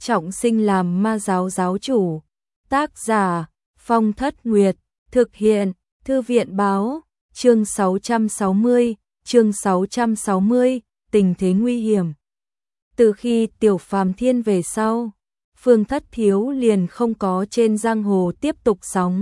trọng sinh làm ma giáo giáo chủ. Tác giả Phong Thất Nguyệt, thực hiện Thư viện Báo. Chương 660, tình thế nguy hiểm. Từ khi Tiểu Phàm Thiên về sau, Phương Thất Thiếu liền không có trên giang hồ tiếp tục sóng,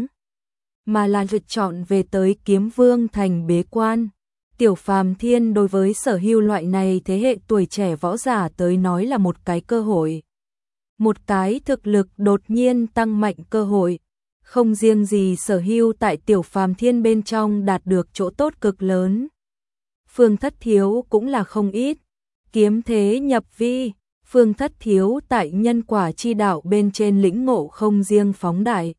mà là lựa chọn về tới Kiếm Vương thành bế quan. Tiểu Phàm Thiên đối với sở hữu loại này thế hệ tuổi trẻ võ giả tới nói là một cái cơ hội. Một cái thực lực đột nhiên tăng mạnh cơ hội. Không riêng gì sở hữu tại Tiểu Phàm Thiên bên trong đạt được chỗ tốt cực lớn. Phương Thất Thiếu cũng là không ít. Kiếm thế nhập vi, Phương Thất Thiếu tại nhân quả chi đạo bên trên lĩnh ngộ không riêng phóng đại.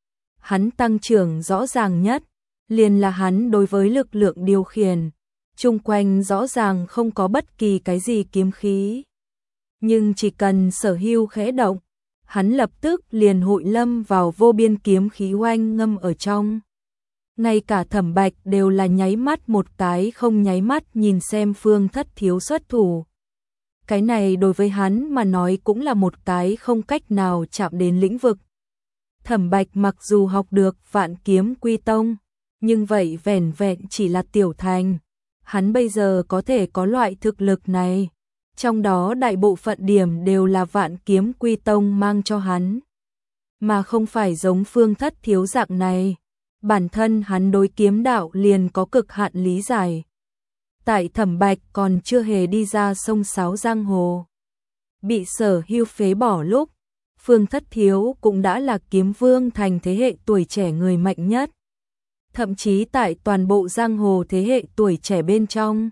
Hắn tăng trưởng rõ ràng nhất, liền là hắn đối với lực lượng điều khiển, chung quanh rõ ràng không có bất kỳ cái gì kiếm khí. Nhưng chỉ cần sở hữu khẽ động, hắn lập tức liền hội lâm vào vô biên kiếm khí oanh ngâm ở trong. Ngay cả Thẩm Bạch đều là nháy mắt một cái không nháy mắt nhìn xem Phương Thất Thiếu xuất thủ. Cái này đối với hắn mà nói cũng là một cái không cách nào chạm đến lĩnh vực. Thẩm Bạch mặc dù học được Vạn Kiếm Quy Tông, nhưng vậy vẻn vẹn chỉ là tiểu thành. Hắn bây giờ có thể có loại thực lực này, trong đó đại bộ phận điểm đều là Vạn Kiếm Quy Tông mang cho hắn, mà không phải giống Phương Thất Thiếu dạng này. Bản thân hắn đối kiếm đạo liền có cực hạn lý giải. Tại Thẩm Bạch còn chưa hề đi ra sông sáo giang hồ, bị sở hưu phế bỏ lúc, Phương Thất Thiếu cũng đã là Kiếm Vương thành thế hệ tuổi trẻ người mạnh nhất. Thậm chí tại toàn bộ giang hồ thế hệ tuổi trẻ bên trong,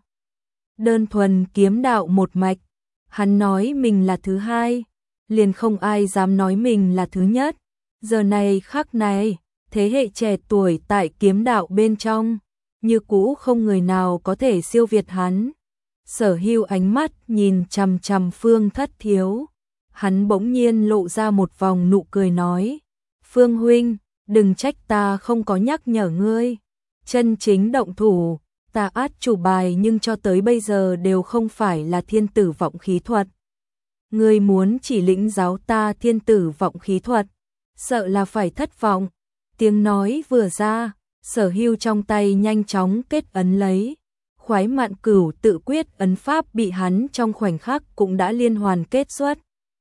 đơn thuần kiếm đạo một mạch, hắn nói mình là thứ hai, liền không ai dám nói mình là thứ nhất. Giờ này khắc này, thế hệ trẻ tuổi tại kiếm đạo bên trong, như cũ không người nào có thể siêu việt hắn. Sở hưu ánh mắt nhìn chằm chằm Phương Thất Thiếu, hắn bỗng nhiên lộ ra một vòng nụ cười nói: Phương huynh, đừng trách ta không có nhắc nhở ngươi. Chân chính động thủ, ta át chủ bài nhưng cho tới bây giờ đều không phải là thiên tử vọng khí thuật. Ngươi muốn chỉ lĩnh giáo ta thiên tử vọng khí thuật, sợ là phải thất vọng. Tiếng nói vừa ra, sở hưu trong tay nhanh chóng kết ấn lấy. Khoái Mạn Cửu tự quyết ấn pháp bị hắn trong khoảnh khắc cũng đã liên hoàn kết xuất.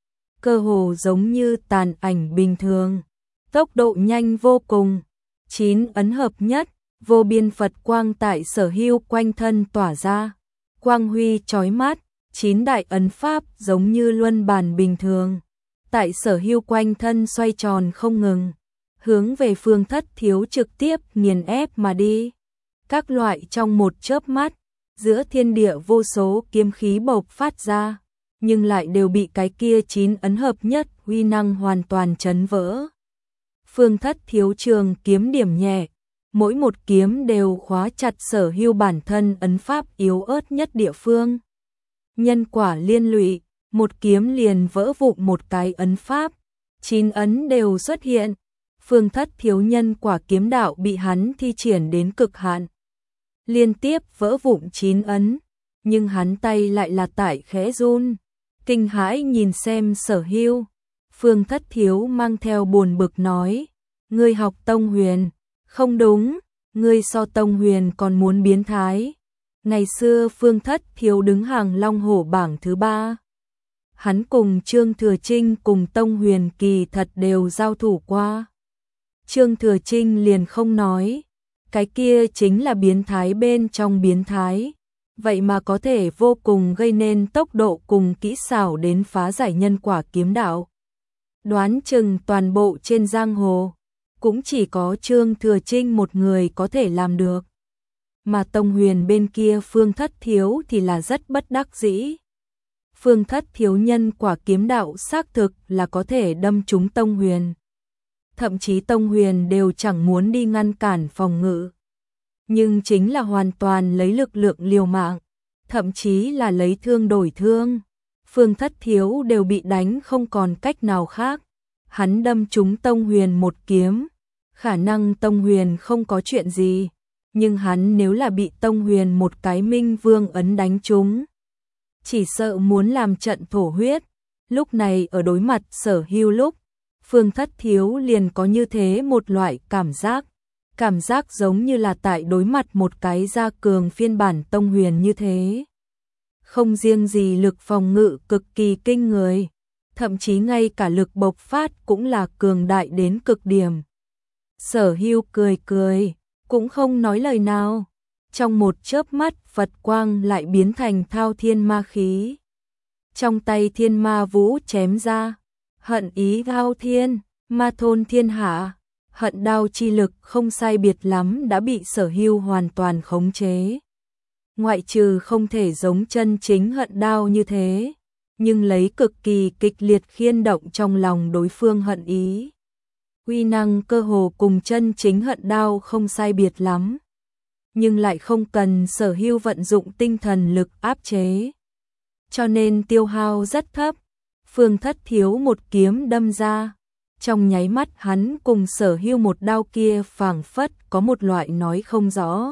Cơ hồ giống như tàn ảnh bình thường, tốc độ nhanh vô cùng. 9 ấn hợp nhất, vô biên Phật quang tại sở hưu quanh thân tỏa ra. Quang huy chói mắt, 9 đại ấn pháp giống như luân bàn bình thường, tại sở hưu quanh thân xoay tròn không ngừng, hướng về Phương Thất Thiếu trực tiếp nghiền ép mà đi. Các loại trong một chớp mắt, giữa thiên địa vô số kiếm khí bộc phát ra, nhưng lại đều bị cái kia 9 ấn hợp nhất uy năng hoàn toàn chấn vỡ. Phương Thất Thiếu trường kiếm điểm nhẹ, mỗi một kiếm đều khóa chặt sở hưu bản thân ấn pháp yếu ớt nhất địa phương. Nhân quả liên lụy, một kiếm liền vỡ vụn một cái ấn pháp, 9 ấn đều xuất hiện. Phương Thất Thiếu nhân quả kiếm đạo bị hắn thi triển đến cực hạn, liên tiếp vỡ vụn 9 ấn, nhưng hắn tay lại là tại khẽ run. Kinh hãi nhìn xem sở hưu, Phương Thất Thiếu mang theo buồn bực nói: ngươi học Tông Huyền, không đúng, ngươi so Tông Huyền còn muốn biến thái. Ngày xưa Phương Thất Thiếu đứng hàng Long Hổ bảng thứ 3. Hắn cùng Trương Thừa Trinh cùng Tông Huyền kỳ thật đều giao thủ qua. Trương Thừa Trinh liền không nói, cái kia chính là biến thái bên trong biến thái, vậy mà có thể vô cùng gây nên tốc độ cùng kỹ xảo đến phá giải nhân quả kiếm đạo. Đoán chừng toàn bộ trên giang hồ, cũng chỉ có Trương Thừa Trinh một người có thể làm được. Mà Tông Huyền bên kia Phương Thất Thiếu thì là rất bất đắc dĩ. Phương Thất Thiếu nhân quả kiếm đạo xác thực là có thể đâm trúng Tông Huyền. Thậm chí Tông Huyền đều chẳng muốn đi ngăn cản phòng ngự. Nhưng chính là hoàn toàn lấy lực lượng liều mạng, thậm chí là lấy thương đổi thương. Phương Thất Thiếu đều bị đánh không còn cách nào khác. Hắn đâm trúng Tông Huyền một kiếm, khả năng Tông Huyền không có chuyện gì, nhưng hắn nếu là bị Tông Huyền một cái Minh Vương ấn đánh trúng, chỉ sợ muốn làm trận thổ huyết. Lúc này ở đối mặt Sở Hưu lúc, Phương Thất Thiếu liền có như thế một loại cảm giác giống như là tại đối mặt một cái gia cường phiên bản Tông Huyền như thế. Không riêng gì lực phòng ngự cực kỳ kinh người, thậm chí ngay cả lực bộc phát cũng là cường đại đến cực điểm. Sở Hưu cười cười, cũng không nói lời nào. Trong một chớp mắt Phật quang lại biến thành thao thiên ma khí. Trong tay thiên ma vũ chém ra, hận ý thao thiên, ma thôn thiên hạ, hận đao chi lực không sai biệt lắm đã bị Sở Hưu hoàn toàn khống chế. Ngoại trừ không thể giống chân chính hận đao như thế, nhưng lấy cực kỳ kịch liệt khiên động trong lòng đối phương hận ý. Uy năng cơ hồ cùng chân chính hận đao không sai biệt lắm, nhưng lại không cần Sở Hưu vận dụng tinh thần lực áp chế. Cho nên tiêu hao rất thấp. Phương Thất Thiếu một kiếm đâm ra, trong nháy mắt hắn cùng Sở Hưu một đao kia phảng phất có một loại nói không rõ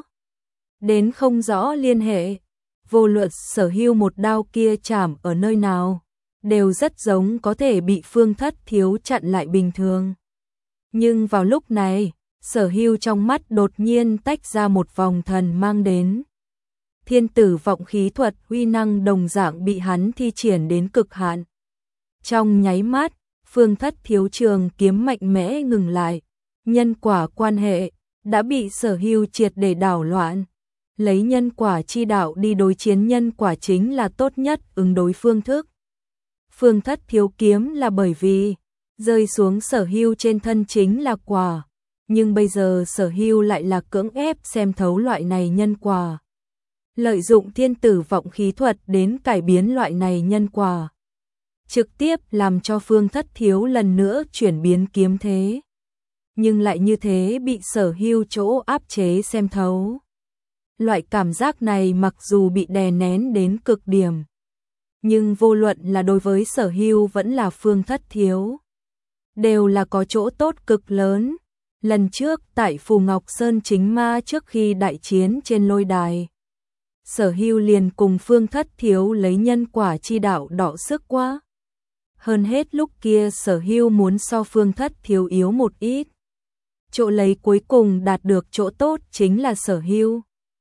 đến không rõ liên hệ. Vô luận Sở Hưu một đao kia chạm ở nơi nào, đều rất giống có thể bị Phương Thất Thiếu chặn lại bình thường. Nhưng vào lúc này, Sở Hưu trong mắt đột nhiên tách ra một vòng thần mang đến. Thiên tử vọng khí thuật uy năng đồng dạng bị hắn thi triển đến cực hạn. Trong nháy mắt, Phương Thất Thiếu trường kiếm mạnh mẽ ngừng lại, nhân quả quan hệ đã bị Sở Hưu triệt để đảo loạn. Lấy nhân quả chi đạo đi đối chiến nhân quả chính là tốt nhất ứng đối phương thức. Phương Thất Thiếu kiếm là bởi vì rơi xuống Sở Hưu trên thân chính là quả, nhưng bây giờ Sở Hưu lại là cưỡng ép xem thấu loại này nhân quả. Lợi dụng thiên tử vọng khí thuật đến cải biến loại này nhân quả, trực tiếp làm cho Phương Thất Thiếu lần nữa chuyển biến kiếm thế. Nhưng lại như thế bị Sở Hưu chỗ áp chế xem thấu. Loại cảm giác này mặc dù bị đè nén đến cực điểm, nhưng vô luận là đối với Sở Hưu vẫn là Phương Thất Thiếu, đều là có chỗ tốt cực lớn. Lần trước tại Phù Ngọc Sơn chính ma trước khi đại chiến trên lôi đài, Sở Hưu liền cùng Phương Thất Thiếu lấy nhân quả chi đạo đọ sức quá. Hơn hết lúc kia Sở Hưu muốn so Phương Thất Thiếu yếu một ít. Chỗ lấy cuối cùng đạt được chỗ tốt chính là Sở Hưu.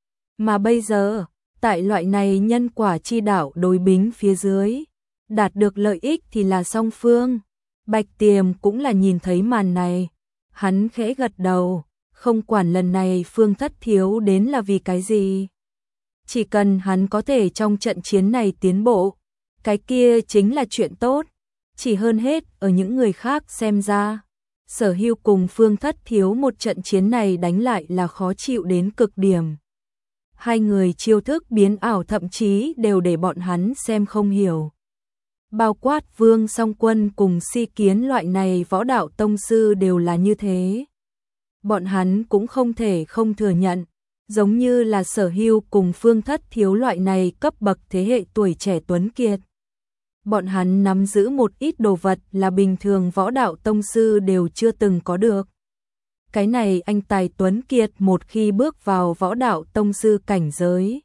Mà bây giờ, tại loại này nhân quả chi đạo đối bính phía dưới, đạt được lợi ích thì là song phương. Bạch Tiềm cũng là nhìn thấy màn này. Hắn khẽ gật đầu, không quản lần này Phương Thất Thiếu đến là vì cái gì. Chỉ cần hắn có thể trong trận chiến này tiến bộ, cái kia chính là chuyện tốt. Chỉ hơn hết ở những người khác xem ra, Sở Hưu cùng Phương Thất Thiếu một trận chiến này đánh lại là khó chịu đến cực điểm. Hai người chiêu thức biến ảo thậm chí đều để bọn hắn xem không hiểu. Bao quát Vương Song Quân cùng Si Kiến loại này võ đạo tông sư đều là như thế. Bọn hắn cũng không thể không thừa nhận, giống như là Sở Hưu cùng Phương Thất Thiếu loại này cấp bậc thế hệ tuổi trẻ tuấn kiệt. Bọn hắn nắm giữ một ít đồ vật là bình thường võ đạo tông sư đều chưa từng có được. Cái này anh tài tuấn kiệt một khi bước vào võ đạo tông sư cảnh giới,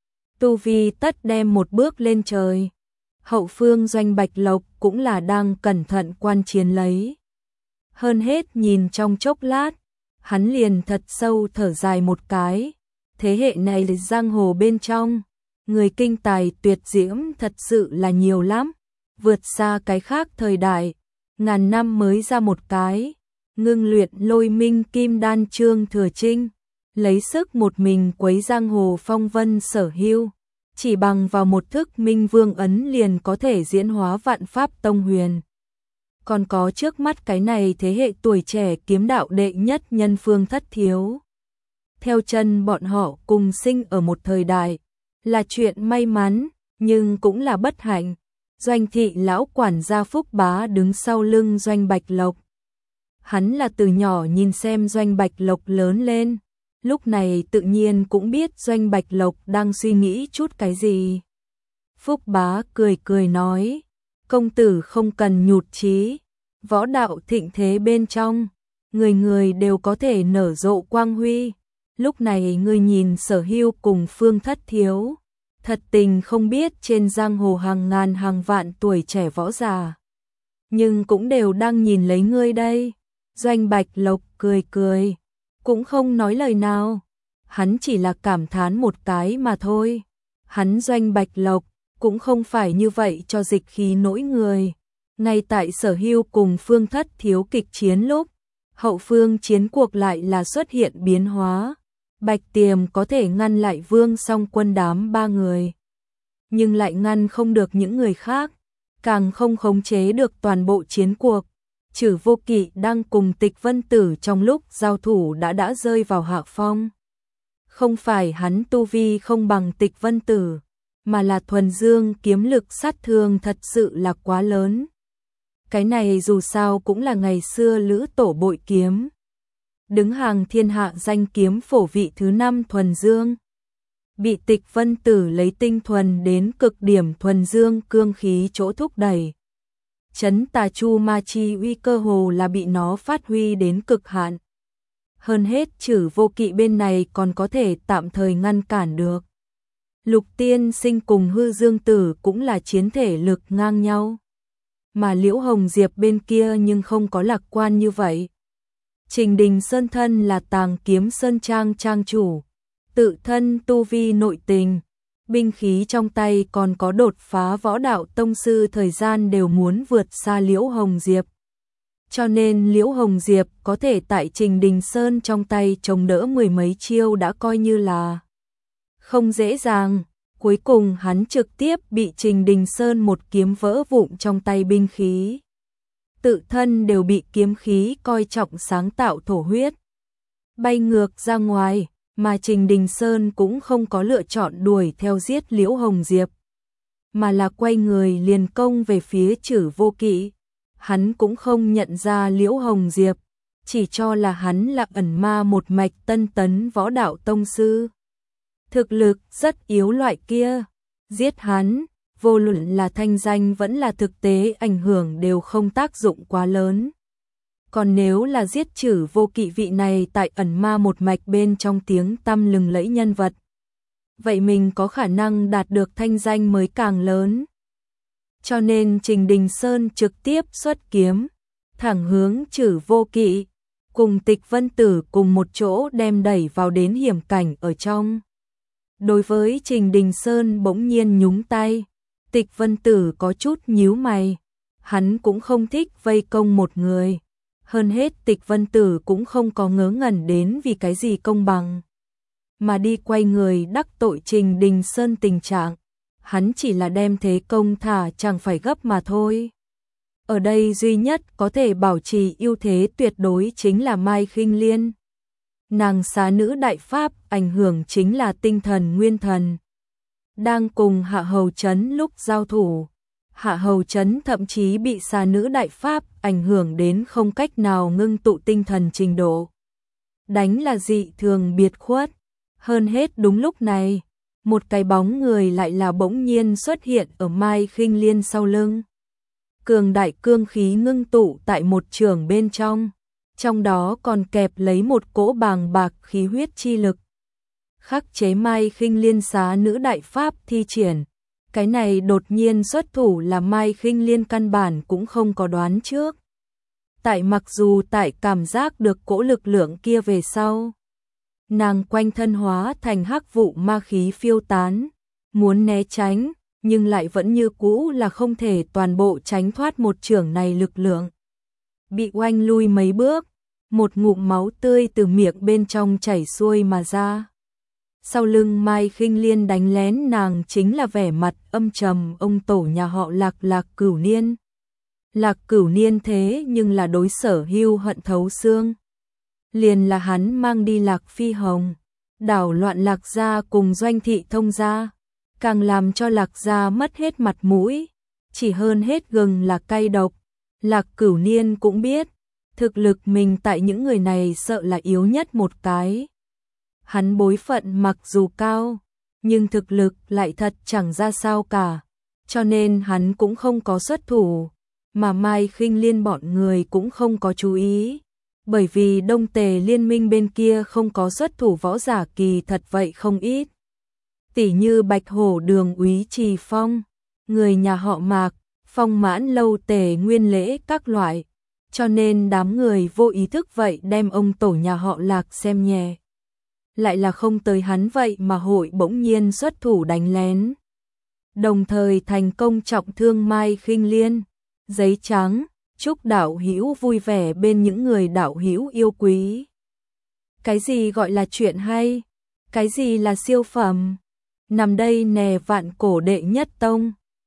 tu vi tất đem một bước lên trời. Hậu phương Doanh Bạch Lộc cũng là đang cẩn thận quan chiến lấy. Hơn hết nhìn trong chốc lát, hắn liền thật sâu thở dài một cái. Thế hệ này là giang hồ bên trong, người kinh tài tuyệt diễm thật sự là nhiều lắm, vượt xa cái khác thời đại, ngàn năm mới ra một cái. Ngưng luyện Lôi Minh Kim Đan Trương Thừa Trinh, lấy sức một mình quấy giang hồ phong vân Sở Hưu, chỉ bằng vào một thức Minh Vương ấn liền có thể diễn hóa vạn pháp tông huyền. Còn có trước mắt cái này thế hệ tuổi trẻ kiếm đạo đệ nhất nhân Phương Thất Thiếu. Theo chân bọn họ cùng sinh ở một thời đại, là chuyện may mắn, nhưng cũng là bất hạnh. Doanh thị lão quản gia Phúc Bá đứng sau lưng Doanh Bạch Lộc. Hắn là từ nhỏ nhìn xem Doanh Bạch Lộc lớn lên, lúc này tự nhiên cũng biết Doanh Bạch Lộc đang suy nghĩ chút cái gì. Phúc Bá cười cười nói, công tử không cần nhụt chí, võ đạo thịnh thế bên trong, người người đều có thể nở rộ quang huy. Lúc này ngươi nhìn Sở Hưu cùng Phương Thất Thiếu, Thật tình không biết trên giang hồ hàng ngàn hàng vạn tuổi trẻ võ giả, nhưng cũng đều đang nhìn lấy ngươi đây. Doanh Bạch Lộc cười cười, cũng không nói lời nào. Hắn chỉ là cảm thán một cái mà thôi. Hắn Doanh Bạch Lộc cũng không phải như vậy cho dịch khí nỗi người. Ngay tại Sở Hưu cùng Phương Thất Thiếu kịch chiến lúc, hậu phương chiến cuộc lại là xuất hiện biến hóa. Bạch Tiềm có thể ngăn lại Vương Song Quân đám 3 người, nhưng lại ngăn không được những người khác, càng không khống chế được toàn bộ chiến cuộc. Chử Vô Kỵ đang cùng Tịch Vân Tử trong lúc giao thủ đã rơi vào hạ phong. Không phải hắn tu vi không bằng Tịch Vân Tử, mà là thuần dương kiếm lực sát thương thật sự là quá lớn. Cái này dù sao cũng là ngày xưa Lữ Tổ bội kiếm, đứng hàng thiên hạ danh kiếm phổ vị thứ 5 thuần dương. Bị Tịch Vân Tử lấy tinh thuần đến cực điểm thuần dương cương khí chỗ thúc đẩy. Chấn tà chu ma chi uy cơ hồ là bị nó phát huy đến cực hạn. Hơn hết Chử Vô Kỵ bên này còn có thể tạm thời ngăn cản được. Lục Tiên Sinh cùng Hư Dương Tử cũng là chiến thể lực ngang nhau. Mà Liễu Hồng Diệp bên kia nhưng không có lạc quan như vậy. Trình Đình Sơn thân là Tàng Kiếm Sơn Trang trang chủ, tự thân tu vi nội tình, binh khí trong tay còn có đột phá võ đạo tông sư thời gian đều muốn vượt xa Liễu Hồng Diệp. Cho nên Liễu Hồng Diệp có thể tại Trình Đình Sơn trong tay chống đỡ 10 mấy chiêu đã coi như là không dễ dàng. Cuối cùng hắn trực tiếp bị Trình Đình Sơn một kiếm vỡ vụn trong tay binh khí. Tự thân đều bị kiếm khí coi trọng sáng tạo thổ huyết, bay ngược ra ngoài, mà Trình Đình Sơn cũng không có lựa chọn đuổi theo giết Liễu Hồng Diệp, mà là quay người liền công về phía Chử Vô Kỵ. Hắn cũng không nhận ra Liễu Hồng Diệp, chỉ cho là hắn là ẩn ma một mạch tân tấn võ đạo tông sư. Thực lực rất yếu loại kia, giết hắn, vô luận là thanh danh vẫn là thực tế ảnh hưởng đều không tác dụng quá lớn. Còn nếu là giết Chử Vô Kỵ vị này tại ẩn ma một mạch bên trong tiếng tăm lừng lẫy nhân vật, vậy mình có khả năng đạt được thanh danh mới càng lớn. Cho nên Trình Đình Sơn trực tiếp xuất kiếm, thẳng hướng Chử Vô Kỵ, cùng Tịch Vân Tử cùng một chỗ đem đẩy vào đến hiểm cảnh ở trong. Đối với Trình Đình Sơn bỗng nhiên nhúng tay, Tịch Vân Tử có chút nhíu mày, hắn cũng không thích vây công một người. Hơn hết Tịch Vân Tử cũng không có ngớ ngẩn đến vì cái gì công bằng, mà đi quay người đắc tội Trình Đình Sơn tình trạng. Hắn chỉ là đem thế công thả chẳng phải gấp mà thôi. Ở đây duy nhất có thể bảo trì ưu thế tuyệt đối chính là Mai Khinh Liên. Nàng xá nữ đại pháp ảnh hưởng chính là tinh thần nguyên thần. Đang cùng Hạ Hầu Chấn lúc giao thủ, Hạ Hầu Chấn thậm chí bị xá nữ đại pháp ảnh hưởng đến không cách nào ngưng tụ tinh thần trình độ. Đánh là dị thường biệt khuất. Hơn hết đúng lúc này, một cái bóng người lại là bỗng nhiên xuất hiện ở Mai Khinh Liên sau lưng. Cường đại cương khí ngưng tụ tại một trường bên trong đó còn kẹp lấy một cỗ bàng bạc khí huyết chi lực. Khắc chế Mai Khinh Liên xá nữ đại pháp thi triển. Cái này đột nhiên xuất thủ là Mai Khinh Liên căn bản cũng không có đoán trước. Mặc dù cảm giác được cỗ lực lượng kia về sau, nàng quanh thân hóa thành hắc vụ ma khí phiêu tán, muốn né tránh, nhưng lại vẫn như cũ là không thể toàn bộ tránh thoát một chưởng này lực lượng. Bị oanh lui mấy bước, một ngụm máu tươi từ miệng bên trong chảy xuôi mà ra. Sau lưng Mai Khinh Liên đánh lén nàng chính là vẻ mặt âm trầm ông tổ nhà họ Lạc Cửu Niên. Lạc Cửu Niên thế nhưng là đối Sở Hưu hận thấu xương. Liền là hắn mang đi Lạc Phi Hồng, đảo loạn Lạc gia cùng Doanh thị thông gia, càng làm cho Lạc gia mất hết mặt mũi, chỉ hơn hết gừng là cay độc. Lạc Cửu Niên cũng biết, thực lực mình tại những người này sợ là yếu nhất một cái. Hắn bối phận mặc dù cao, nhưng thực lực lại thật chẳng ra sao cả, cho nên hắn cũng không có xuất thủ, mà Mai Khinh Liên bọn người cũng không có chú ý. Bởi vì Đông Tề liên minh bên kia không có xuất thủ võ giả kỳ thật vậy không ít. Tỉ như Bạch Hổ Đường úy Trì Phong, người nhà họ Mạc, Phong Mãn Lâu Tề Nguyên Lễ các loại, cho nên đám người vô ý thức vậy đem ông tổ nhà họ Lạc xem nhẹ. Lại là không tới hắn vậy mà hội bỗng nhiên xuất thủ đánh lén. Đồng thời thành công trọng thương Mai Khinh Liên, giấy trắng, chúc đạo hữu vui vẻ bên những người đạo hữu yêu quý. Cái gì gọi là chuyện hay? Cái gì là siêu phẩm? Nằm đây nè vạn cổ đệ nhất tông.